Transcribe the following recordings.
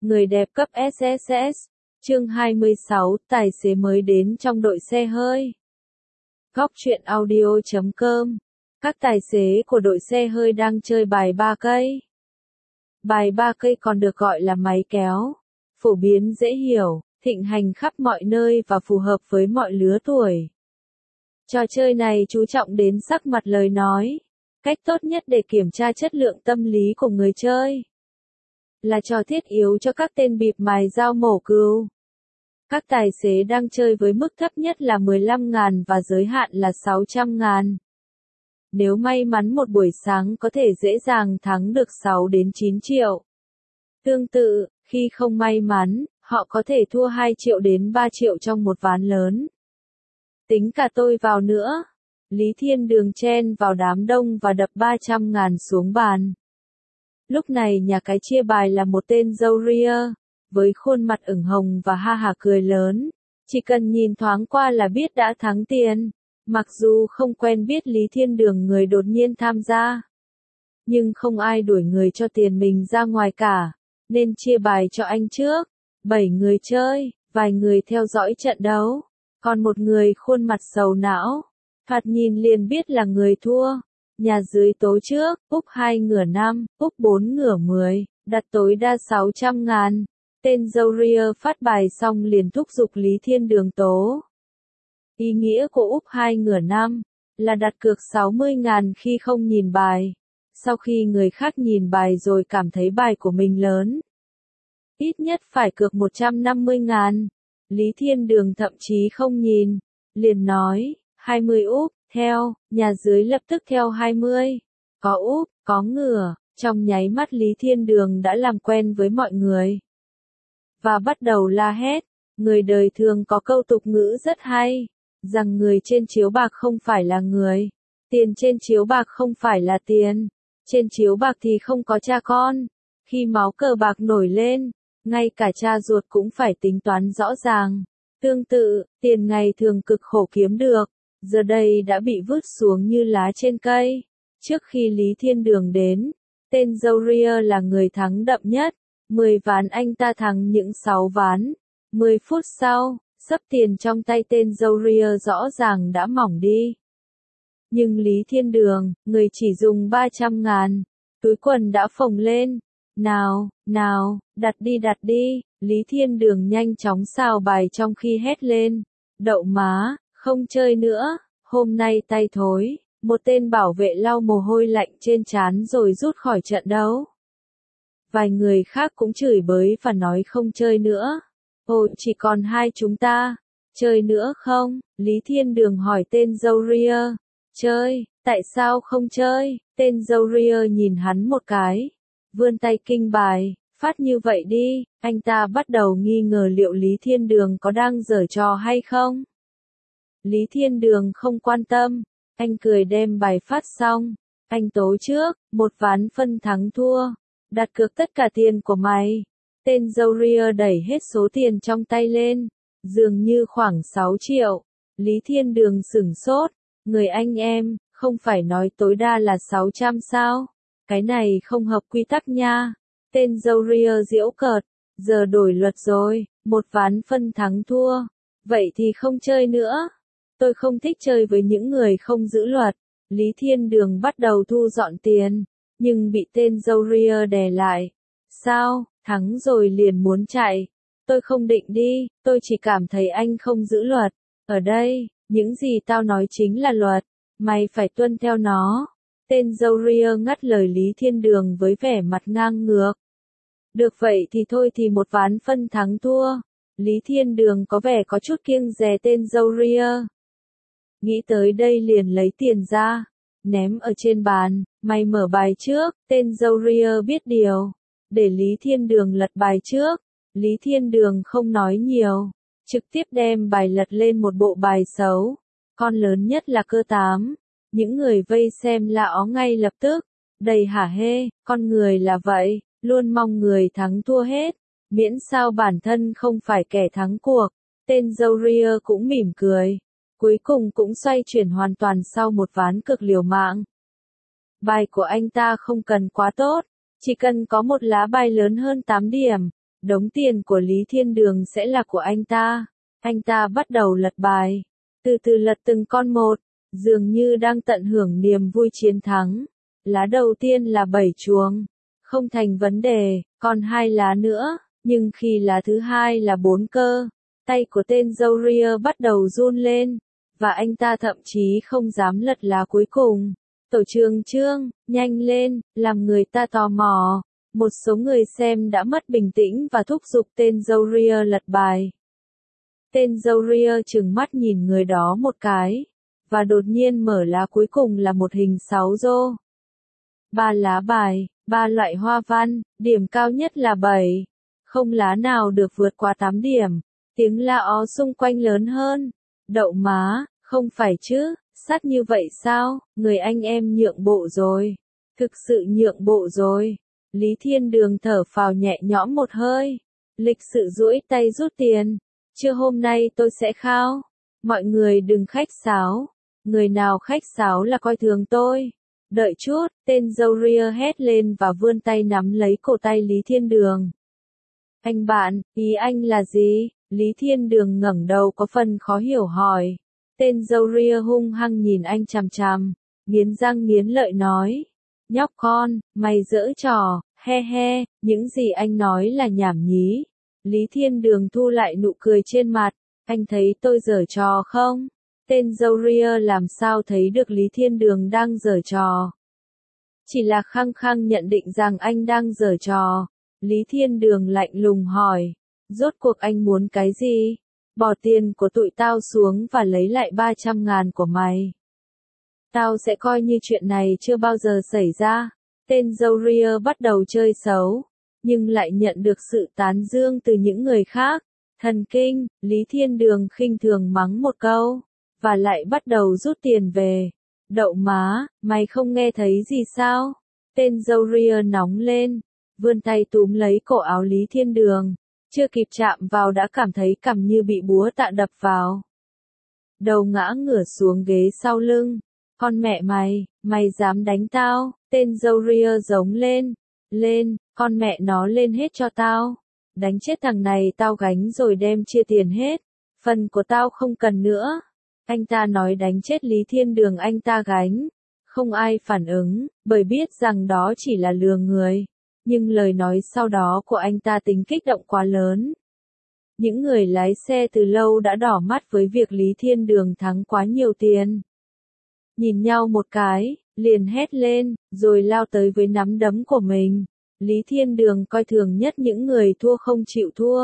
Người đẹp cấp SSS. Chương 26, tài xế mới đến trong đội xe hơi. Góc truyện audio.com. Các tài xế của đội xe hơi đang chơi bài ba cây. Bài ba cây còn được gọi là máy kéo. Phổ biến dễ hiểu, thịnh hành khắp mọi nơi và phù hợp với mọi lứa tuổi. Trò chơi này chú trọng đến sắc mặt lời nói. Cách tốt nhất để kiểm tra chất lượng tâm lý của người chơi là trò thiết yếu cho các tên bịp mài dao mổ cừu. Các tài xế đang chơi với mức thấp nhất là 15.000 và giới hạn là 600.000. Nếu may mắn một buổi sáng có thể dễ dàng thắng được 6 đến 9 triệu. Tương tự, khi không may mắn, họ có thể thua 2 triệu đến 3 triệu trong một ván lớn. Tính cả tôi vào nữa. Lý Thiên Đường chen vào đám đông và đập 300.000 xuống bàn. Lúc này nhà cái chia bài là một tên râu ria, với khuôn mặt ửng hồng và ha hả cười lớn. Chỉ cần nhìn thoáng qua là biết đã thắng tiền. Mặc dù không quen biết Lý Thiên Đường người đột nhiên tham gia, nhưng không ai đuổi người cho tiền mình ra ngoài cả, nên chia bài cho anh trước. 7 người chơi, vài người theo dõi trận đấu, còn một người khuôn mặt sầu não, thoạt nhìn liền biết là người thua. Nhà dưới tố trước, Úc 2 ngửa 5, Úc 4 ngửa 10, đặt tối đa 600.000. Tên râu ria phát bài xong liền thúc giục Lý Thiên Đường tố. Ý nghĩa của Úc 2 ngửa 5 là đặt cược 60.000 khi không nhìn bài. Sau khi người khác nhìn bài rồi cảm thấy bài của mình lớn, ít nhất phải cược 150.000. Lý Thiên Đường thậm chí không nhìn, liền nói, 20 Úc, theo, nhà dưới lập tức theo 20. Có Úc, có ngửa, trong nháy mắt Lý Thiên Đường đã làm quen với mọi người. Và bắt đầu la hét. Người đời thường có câu tục ngữ rất hay, rằng người trên chiếu bạc không phải là người. Tiền trên chiếu bạc không phải là tiền. Trên chiếu bạc thì không có cha con. Khi máu cờ bạc nổi lên, ngay cả cha ruột cũng phải tính toán rõ ràng. Tương tự, tiền ngày thường cực khổ kiếm được, giờ đây đã bị vứt xuống như lá trên cây. Trước khi Lý Thiên Đường đến, tên râu ria là người thắng đậm nhất. 10 ván anh ta thắng những 6 ván. 10 phút sau, xấp tiền trong tay tên râu ria rõ ràng đã mỏng đi. Nhưng Lý Thiên Đường, người chỉ dùng 300.000, túi quần đã phồng lên. Nào, nào, đặt đi, Lý Thiên Đường nhanh chóng xào bài trong khi hét lên. Đậu má, không chơi nữa, hôm nay tay thối. Một tên bảo vệ lau mồ hôi lạnh trên trán rồi rút khỏi trận đấu. Vài người khác cũng chửi bới và nói không chơi nữa. Ồ, chỉ còn hai chúng ta. Chơi nữa không? Lý Thiên Đường hỏi tên râu ria. Chơi, tại sao không chơi? Tên râu ria nhìn hắn một cái, vươn tay kinh bài, phát như vậy đi. Anh ta bắt đầu nghi ngờ liệu Lý Thiên Đường có đang giở trò hay không. Lý Thiên Đường không quan tâm, anh cười đem bài phát xong. Anh tố trước, một ván phân thắng thua. Đặt cược tất cả tiền của mày. Tên râu ria đẩy hết số tiền trong tay lên, dường như khoảng 6 triệu. Lý Thiên Đường sửng sốt. Người anh em, không phải nói tối đa là 600 sao? Cái này không hợp quy tắc nha. Tên râu ria giễu cợt. Giờ đổi luật rồi, một ván phân thắng thua. Vậy thì không chơi nữa. Tôi không thích chơi với những người không giữ luật. Lý Thiên Đường bắt đầu thu dọn tiền, nhưng bị tên râu ria đè lại. Sao, thắng rồi liền muốn chạy? Tôi không định đi, tôi chỉ cảm thấy anh không giữ luật. Ở đây, những gì tao nói chính là luật, mày phải tuân theo nó. Tên râu ria ngắt lời Lý Thiên Đường với vẻ mặt ngang ngược. Được vậy thì thôi thì một ván phân thắng thua. Lý Thiên Đường có vẻ có chút kiêng dè tên râu ria. Nghĩ tới đây liền lấy tiền ra, ném ở trên bàn. Mày mở bài trước. Tên râu ria biết điều, để Lý Thiên Đường lật bài trước. Lý Thiên Đường không nói nhiều, trực tiếp đem bài lật lên một bộ bài xấu. Con lớn nhất là cơ 8. Những người vây xem la ó ngay lập tức. Đầy hả hê, con người là vậy, luôn mong người thắng thua hết, miễn sao bản thân không phải kẻ thắng cuộc. Tên râu ria cũng mỉm cười. Cuối cùng cũng xoay chuyển hoàn toàn sau một ván cực liều mạng. Bài của anh ta không cần quá tốt, chỉ cần có một lá bài lớn hơn 8 điểm, đống tiền của Lý Thiên Đường sẽ là của anh ta. Anh ta bắt đầu lật bài, từ từ lật từng con một, dường như đang tận hưởng niềm vui chiến thắng. Lá đầu tiên là 7 chuông, không thành vấn đề, còn 2 lá nữa, nhưng khi lá thứ hai là 4 cơ, tay của tên Zoria bắt đầu run lên, và anh ta thậm chí không dám lật lá cuối cùng. Tổ trưởng Trương, nhanh lên, làm người ta tò mò. Một số người xem đã mất bình tĩnh và thúc giục tên Zoria lật bài. Tên Zoria trừng mắt nhìn người đó một cái, và đột nhiên mở lá cuối cùng là một hình 6 rô. 3 lá bài, 3 loại hoa văn, điểm cao nhất là 7. Không lá nào được vượt qua 8 điểm. Tiếng la ó xung quanh lớn hơn. Đậu má, không phải chứ, sát như vậy sao, người anh em nhượng bộ rồi. Thực sự nhượng bộ rồi. Lý Thiên Đường thở phào nhẹ nhõm một hơi. Lịch sự duỗi tay rút tiền. Chưa hôm nay tôi sẽ khao. Mọi người đừng khách sáo. Người nào khách sáo là coi thường tôi. Đợi chút, tên Zoria hét lên và vươn tay nắm lấy cổ tay Lý Thiên Đường. Anh bạn, ý anh là gì? Lý Thiên Đường ngẩng đầu có phần khó hiểu hỏi. Tên Zoria hung hăng nhìn anh chằm chằm, nghiến răng nghiến lợi nói. Nhóc con, mày giỡn trò, he he, những gì anh nói là nhảm nhí. Lý Thiên Đường thu lại nụ cười trên mặt, anh thấy tôi giở trò không? Tên Zoria làm sao thấy được Lý Thiên Đường đang giở trò. Chỉ là khăng khăng nhận định rằng anh đang giở trò. Lý Thiên Đường lạnh lùng hỏi, rốt cuộc anh muốn cái gì? Bỏ tiền của tụi tao xuống và lấy lại 300.000 của mày. Tao sẽ coi như chuyện này chưa bao giờ xảy ra. Tên Zoria bắt đầu chơi xấu, nhưng lại nhận được sự tán dương từ những người khác. Thần kinh, Lý Thiên Đường khinh thường mắng một câu, và lại bắt đầu rút tiền về. Đậu má, mày không nghe thấy gì sao? Tên Zoria nóng lên, vươn tay túm lấy cổ áo Lý Thiên Đường. Chưa kịp chạm vào đã cảm thấy cằm như bị búa tạ đập vào. Đầu ngã ngửa xuống ghế sau lưng. Con mẹ mày, mày dám đánh tao? Tên Zoria giống lên. Lên, con mẹ nó lên hết cho tao. Đánh chết thằng này tao gánh rồi đem chia tiền hết. Phần của tao không cần nữa. Anh ta nói đánh chết Lý Thiên Đường anh ta gánh. Không ai phản ứng, bởi biết rằng đó chỉ là lừa người. Nhưng lời nói sau đó của anh ta tính kích động quá lớn. Những người lái xe từ lâu đã đỏ mắt với việc Lý Thiên Đường thắng quá nhiều tiền. Nhìn nhau một cái, liền hét lên, rồi lao tới với nắm đấm của mình. Lý Thiên Đường coi thường nhất những người thua không chịu thua.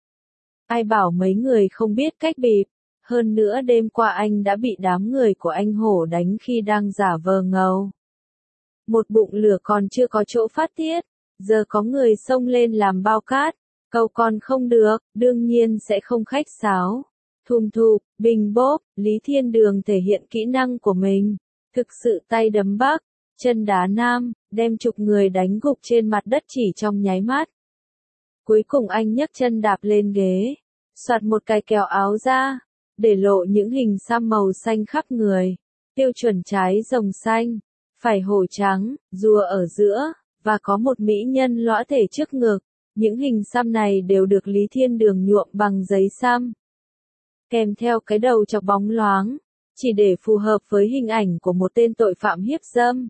Ai bảo mấy người không biết cách bịp. Hơn nữa đêm qua anh đã bị đám người của anh Hổ đánh khi đang giả vờ ngầu. Một bụng lửa còn chưa có chỗ phát tiết. Giờ có người xông lên làm bao cát, câu còn không được, đương nhiên sẽ không khách sáo. Thùm thụp, bình bốp, Lý Thiên Đường thể hiện kỹ năng của mình. Thực sự tay đấm bắc, chân đá nam, đem chục người đánh gục trên mặt đất chỉ trong nháy mắt. Cuối cùng anh nhấc chân đạp lên ghế, soạt một cái kéo áo ra, để lộ những hình xăm màu xanh khắp người. Tiêu chuẩn trái rồng xanh, phải hổ trắng, rùa ở giữa. Và có một mỹ nhân lõa thể trước ngực. Những hình xăm này đều được Lý Thiên Đường nhuộm bằng giấy xăm. Kèm theo cái đầu chọc bóng loáng, chỉ để phù hợp với hình ảnh của một tên tội phạm hiếp dâm.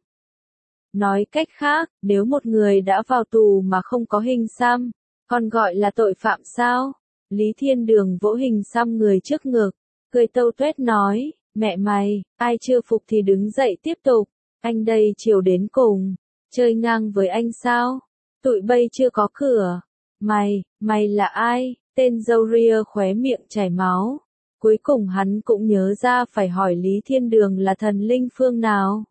Nói cách khác, nếu một người đã vào tù mà không có hình xăm, còn gọi là tội phạm sao? Lý Thiên Đường vỗ hình xăm người trước ngực, cười tâu tuét nói, mẹ mày, ai chưa phục thì đứng dậy tiếp tục, anh đây chiều đến cùng. Chơi ngang với anh sao? Tụi bây chưa có cửa. Mày là ai? Tên Zoria khóe miệng chảy máu. Cuối cùng hắn cũng nhớ ra phải hỏi Lý Thiên Đường là thần linh phương nào.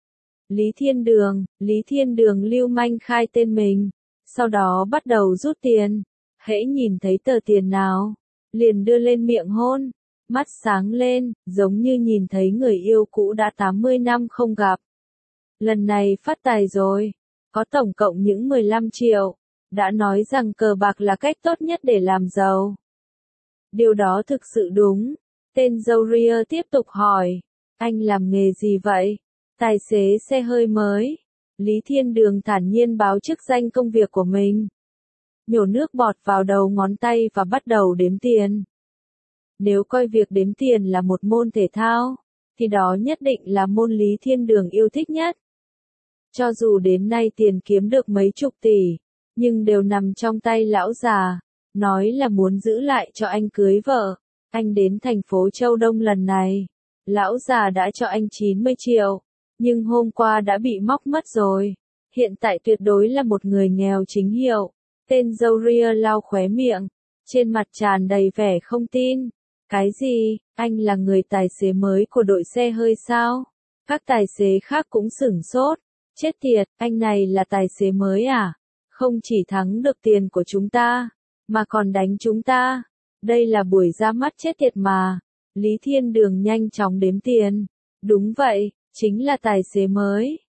Lý Thiên Đường lưu manh khai tên mình. Sau đó bắt đầu rút tiền. Hễ nhìn thấy tờ tiền nào, liền đưa lên miệng hôn. Mắt sáng lên, giống như nhìn thấy người yêu cũ đã 80 năm không gặp. Lần này phát tài rồi, có tổng cộng những 15 triệu, đã nói rằng cờ bạc là cách tốt nhất để làm giàu. Điều đó thực sự đúng. Tên Zoria tiếp tục hỏi, anh làm nghề gì vậy? Tài xế xe hơi mới. Lý Thiên Đường thản nhiên báo chức danh công việc của mình. nhổ nước bọt vào đầu ngón tay và bắt đầu đếm tiền. Nếu coi việc đếm tiền là một môn thể thao, thì đó nhất định là môn Lý Thiên Đường yêu thích nhất. Cho dù đến nay tiền kiếm được mấy chục tỷ, nhưng đều nằm trong tay lão già, nói là muốn giữ lại cho anh cưới vợ. Anh đến thành phố Châu Đông lần này, lão già đã cho anh 90 triệu, nhưng hôm qua đã bị móc mất rồi. Hiện tại tuyệt đối là một người nghèo chính hiệu. Tên dâu ria lau khóe miệng, trên mặt tràn đầy vẻ không tin. Cái gì, anh là người tài xế mới của đội xe hơi sao? Các tài xế khác cũng sửng sốt. Chết tiệt, anh này là tài xế mới à? Không chỉ thắng được tiền của chúng ta, mà còn đánh chúng ta. Đây là buổi ra mắt chết tiệt mà. Lý Thiên Đường nhanh chóng đếm tiền. Đúng vậy, chính là tài xế mới.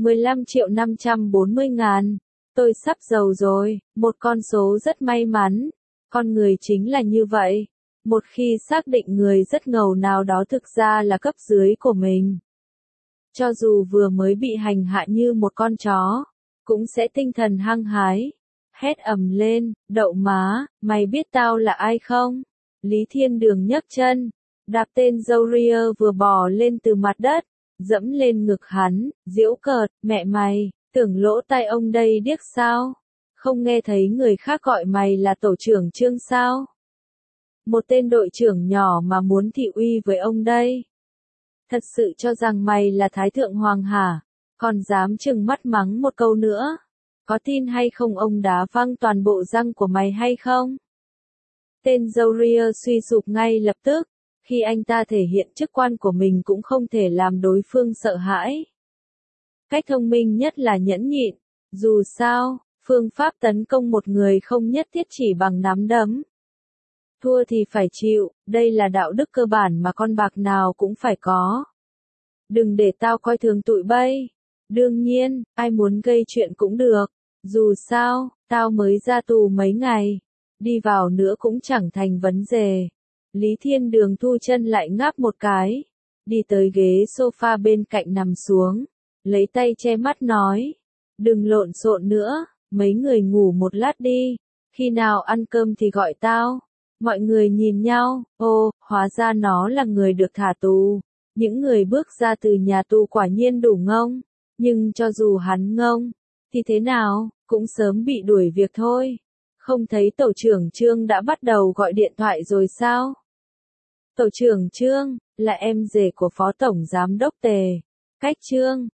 15.540.000. Tôi sắp giàu rồi, một con số rất may mắn. Con người chính là như vậy. Một khi xác định người rất ngầu nào đó thực ra là cấp dưới của mình, cho dù vừa mới bị hành hạ như một con chó, cũng sẽ tinh thần hăng hái, hét ầm lên, đậu má, mày biết tao là ai không? Lý Thiên Đường nhấc chân, đạp tên dâu ria vừa bò lên từ mặt đất, dẫm lên ngực hắn, giễu cợt, mẹ mày, tưởng lỗ tai ông đây điếc sao? Không nghe thấy người khác gọi mày là tổ trưởng Trương sao? Một tên đội trưởng nhỏ mà muốn thị uy với ông đây. Thật sự cho rằng mày là Thái Thượng Hoàng hả? Còn dám trừng mắt mắng một câu nữa. Có tin hay không ông đá văng toàn bộ răng của mày hay không? Tên dâu ria suy sụp ngay lập tức. Khi anh ta thể hiện chức quan của mình cũng không thể làm đối phương sợ hãi. Cách thông minh nhất là nhẫn nhịn. Dù sao, phương pháp tấn công một người không nhất thiết chỉ bằng nắm đấm. Thua thì phải chịu, đây là đạo đức cơ bản mà con bạc nào cũng phải có. Đừng để tao coi thường tụi bay. Đương nhiên, ai muốn gây chuyện cũng được. Dù sao, tao mới ra tù mấy ngày. Đi vào nữa cũng chẳng thành vấn đề. Lý Thiên Đường thu chân lại ngáp một cái. Đi tới ghế sofa bên cạnh nằm xuống. Lấy tay che mắt nói. Đừng lộn xộn nữa, mấy người ngủ một lát đi. Khi nào ăn cơm thì gọi tao. Mọi người nhìn nhau, ô, hóa ra nó là người được thả tù. Những người bước ra từ nhà tù quả nhiên đủ ngông. Nhưng cho dù hắn ngông, thì thế nào, cũng sớm bị đuổi việc thôi. Không thấy tổ trưởng Trương đã bắt đầu gọi điện thoại rồi sao? Tổ trưởng Trương, là em rể của phó tổng giám đốc Tề. Cách Trương,